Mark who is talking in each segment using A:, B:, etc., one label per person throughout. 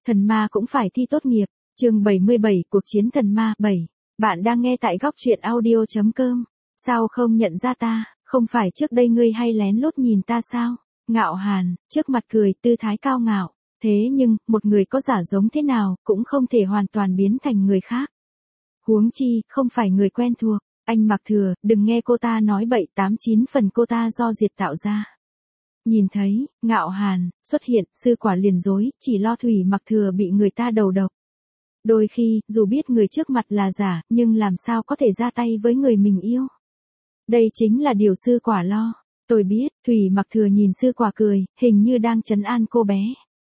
A: Thần ma cũng phải thi tốt nghiệp. Chương 77, cuộc chiến thần ma 7. Bạn đang nghe tại góc truyện audio.com. Sao không nhận ra ta, không phải trước đây ngươi hay lén lút nhìn ta sao? Ngạo Hàn, trước mặt cười, tư thái cao ngạo. Thế nhưng, một người có giả giống thế nào, cũng không thể hoàn toàn biến thành người khác. Huống chi, không phải người quen thuộc. Anh Mạc Thừa, đừng nghe cô ta nói bậy, 89 phần cô ta do Diệt tạo ra. Nhìn thấy, Ngạo Hàn xuất hiện, sư quả liền dối, chỉ lo Thủy Mạc Thừa bị người ta đầu độc. Đôi khi, dù biết người trước mặt là giả, nhưng làm sao có thể ra tay với người mình yêu. Đây chính là điều sư quả lo. Tôi biết, Thủy Mạc Thừa nhìn sư quả cười, hình như đang trấn an cô bé.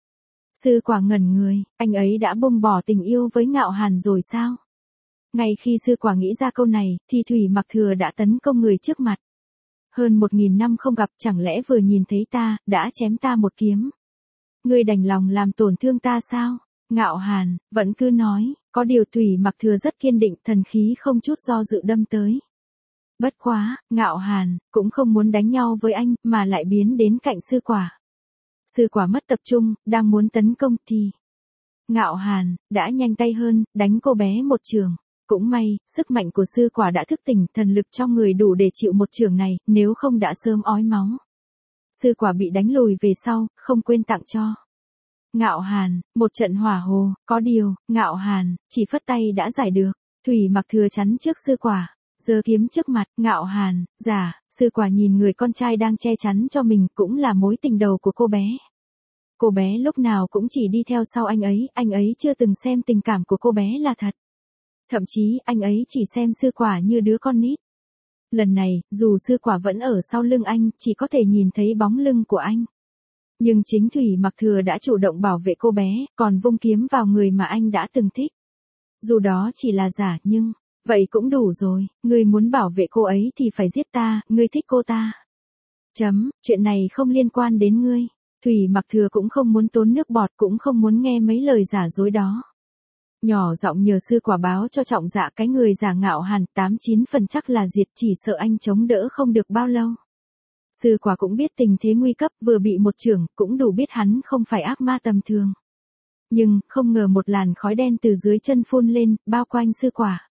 A: Sư quả ngẩn người, anh ấy đã buông bỏ tình yêu với Ngạo Hàn rồi sao? Ngay khi sư quả nghĩ ra câu này, thì Thủy Mạc Thừa đã tấn công người trước mặt. Hơn 1000 năm không gặp, chẳng lẽ vừa nhìn thấy ta, đã chém ta một kiếm. Ngươi đành lòng làm tổn thương ta sao? Ngạo Hàn, vẫn cứ nói, có điều Thủy Mạc Thừa rất kiên định, thần khí không chút do dự đâm tới. Bất quá, Ngạo Hàn, cũng không muốn đánh nhau với anh, mà lại biến đến cạnh sư quả. Sư quả mất tập trung, đang muốn tấn công thì... Ngạo Hàn, đã nhanh tay hơn, đánh cô bé một chưởng. Cũng may, sức mạnh của sư quả đã thức tỉnh, thần lực trong người đủ để chịu một chưởng này, nếu không đã sớm ói máu. Sư quả bị đánh lùi về sau, không quên tặng cho Ngạo Hàn một trận hỏa hồ, có điều, Ngạo Hàn chỉ phất tay đã giải được. Thủy Mạc Thừa chắn trước sư quả, giơ kiếm trước mặt. Ngạo Hàn, giả, sư quả nhìn người con trai đang che chắn cho mình, cũng là mối tình đầu của cô bé. Cô bé lúc nào cũng chỉ đi theo sau anh ấy chưa từng xem tình cảm của cô bé là thật. Thậm chí, anh ấy chỉ xem sư quả như đứa con nít. Lần này, dù sư quả vẫn ở sau lưng anh, chỉ có thể nhìn thấy bóng lưng của anh. Nhưng chính Thủy Mạc Thừa đã chủ động bảo vệ cô bé, còn vung kiếm vào người mà anh đã từng thích. Dù đó chỉ là giả, nhưng, vậy cũng đủ rồi, ngươi muốn bảo vệ cô ấy thì phải giết ta, ngươi thích cô ta. Chuyện này không liên quan đến ngươi. Thủy Mạc Thừa cũng không muốn tốn nước bọt, cũng không muốn nghe mấy lời giả dối đó. Nhỏ giọng nhờ sư quả báo cho Trọng Dạ, cái người giả Ngạo Hàn 89 phần chắc là diệt, chỉ sợ anh chống đỡ không được bao lâu. Sư quả cũng biết tình thế nguy cấp, vừa bị một chưởng, cũng đủ biết hắn không phải ác ma tầm thường. Nhưng, không ngờ một làn khói đen từ dưới chân phun lên, bao quanh sư quả.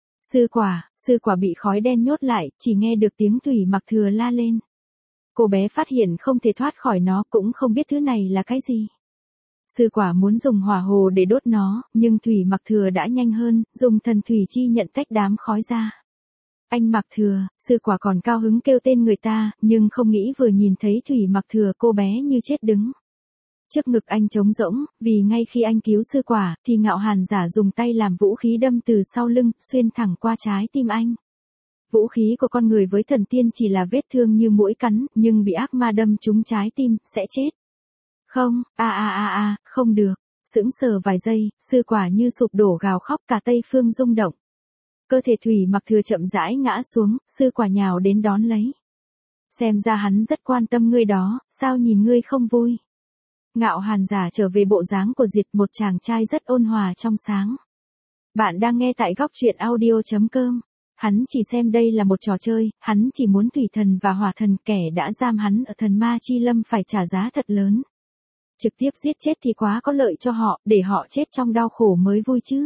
A: Sư quả bị khói đen nhốt lại, chỉ nghe được tiếng Thủy Mạc Thừa la lên. Cô bé phát hiện không thể thoát khỏi nó, cũng không biết thứ này là cái gì. Sư quả muốn dùng hỏa hồ để đốt nó, nhưng Thủy Mạc Thừa đã nhanh hơn, dùng thần thủy chi nhận tách đám khói ra. Anh Mạc Thừa, sư quả còn cao hứng kêu tên người ta, nhưng không nghĩ vừa nhìn thấy Thủy Mạc Thừa cô bé như chết đứng. Trước ngực anh trống rỗng, vì ngay khi anh cứu sư quả, thì Ngạo Hàn giả dùng tay làm vũ khí đâm từ sau lưng, xuyên thẳng qua trái tim anh. Vũ khí của con người với thần tiên chỉ là vết thương như muỗi cắn, nhưng bị ác ma đâm trúng trái tim, sẽ chết. Không, không được. Sững sờ vài giây, sư quả như sụp đổ gào khóc, cả Tây Phương rung động. Cơ thể Thủy Mạc Thừa chậm rãi ngã xuống, sư quả nhào đến đón lấy. Xem ra hắn rất quan tâm ngươi đó, sao nhìn ngươi không vui. Ngạo Hàn giả trở về bộ dáng của Diệt, một chàng trai rất ôn hòa trong sáng. Bạn đang nghe tại góc truyện audio.com. Hắn chỉ xem đây là một trò chơi, hắn chỉ muốn thủy thần và hỏa thần, kẻ đã giam hắn ở thần ma chi lâm phải trả giá thật lớn. Trực tiếp giết chết thì quá có lợi cho họ, để họ chết trong đau khổ mới vui chứ.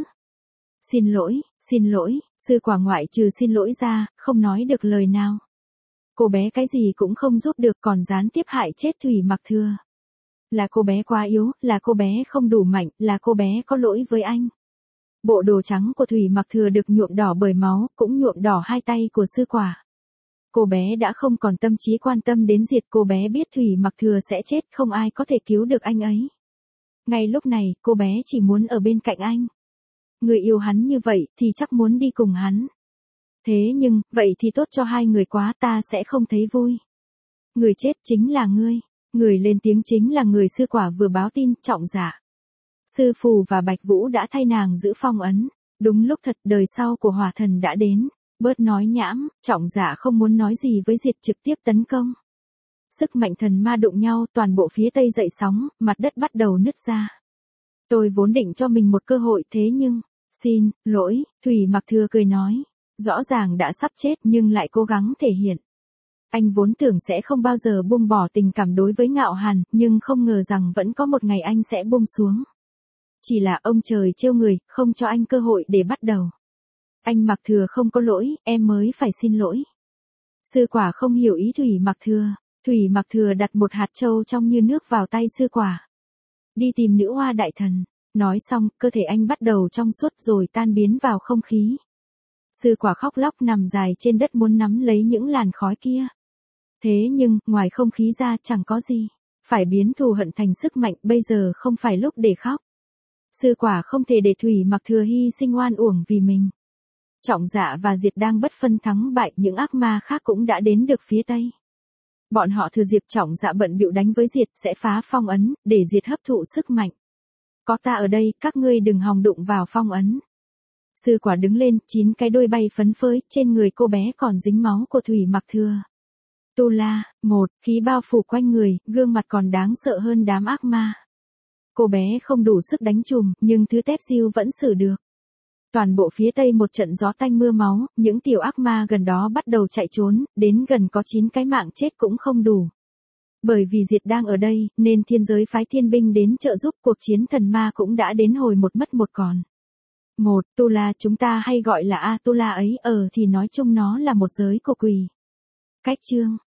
A: Xin lỗi, sư quả ngoại trừ xin lỗi ra, không nói được lời nào. Cô bé cái gì cũng không giúp được, còn gián tiếp hại chết Thủy Mạc Thừa. Là cô bé quá yếu, là cô bé không đủ mạnh, là cô bé có lỗi với anh. Bộ đồ trắng của Thủy Mạc Thừa được nhuộm đỏ bởi máu, cũng nhuộm đỏ hai tay của sư quả. Cô bé đã không còn tâm trí quan tâm đến Diệt, cô bé biết Thủy Mạc Thừa sẽ chết, không ai có thể cứu được anh ấy. Ngay lúc này, cô bé chỉ muốn ở bên cạnh anh. Người yêu hắn như vậy, thì chắc muốn đi cùng hắn. Thế nhưng, vậy thì tốt cho hai người quá, ta sẽ không thấy vui. Người chết chính là ngươi. Người lên tiếng chính là người sư quả vừa báo tin, Trọng Dạ. Sư Phù và Bạch Vũ đã thay nàng giữ phong ấn. Đúng lúc thật, đời sau của hỏa thần đã đến. Bớt nói nhảm, Trọng Dạ không muốn nói gì với Diệt, trực tiếp tấn công. Sức mạnh thần ma đụng nhau, toàn bộ phía tây dậy sóng, mặt đất bắt đầu nứt ra. Tôi vốn định cho mình một cơ hội, thế nhưng, xin lỗi, Thủy Mạc Thừa cười nói. Rõ ràng đã sắp chết nhưng lại cố gắng thể hiện. Anh vốn tưởng sẽ không bao giờ buông bỏ tình cảm đối với Ngạo Hàn, nhưng không ngờ rằng vẫn có một ngày anh sẽ buông xuống. Chỉ là ông trời trêu người, không cho anh cơ hội để bắt đầu. Anh Mạc Thừa không có lỗi, em mới phải xin lỗi. Sư quả không hiểu ý Thủy Mạc Thừa. Thủy Mạc Thừa đặt một hạt châu trong như nước vào tay sư quả. Đi tìm nữ hoa đại thần. Nói xong, cơ thể anh bắt đầu trong suốt rồi tan biến vào không khí. Sư quả khóc lóc nằm dài trên đất muốn nắm lấy những làn khói kia. Thế nhưng, ngoài không khí ra chẳng có gì. Phải biến thù hận thành sức mạnh, bây giờ không phải lúc để khóc. Sư quả không thể để Thủy Mạc Thừa hy sinh oan uổng vì mình. Trọng Dạ và Diệt đang bất phân thắng bại, những ác ma khác cũng đã đến được phía Tây. Bọn họ thừa dịp Trọng Dạ bận bịu đánh với Diệt sẽ phá phong ấn, để Diệt hấp thụ sức mạnh. Có ta ở đây, các ngươi đừng hòng đụng vào phong ấn. Sư quả đứng lên, 9 cái đuôi bay phấn phới, trên người cô bé còn dính máu của Thủy Mạc Thừa. Tu La, 1, khí bao phủ quanh người, gương mặt còn đáng sợ hơn đám ác ma. Cô bé không đủ sức đánh trùm, nhưng thứ tép diêu vẫn xử được. Toàn bộ phía Tây một trận gió tanh mưa máu, những tiểu ác ma gần đó bắt đầu chạy trốn, đến gần có 9 cái mạng chết cũng không đủ. Bởi vì Diệt đang ở đây, nên thiên giới phái thiên binh đến trợ giúp, cuộc chiến thần ma cũng đã đến hồi một mất một còn. 1. Tu La chúng ta hay gọi là A Tu La ấy, thì nói chung nó là một giới của quỷ. Cách chương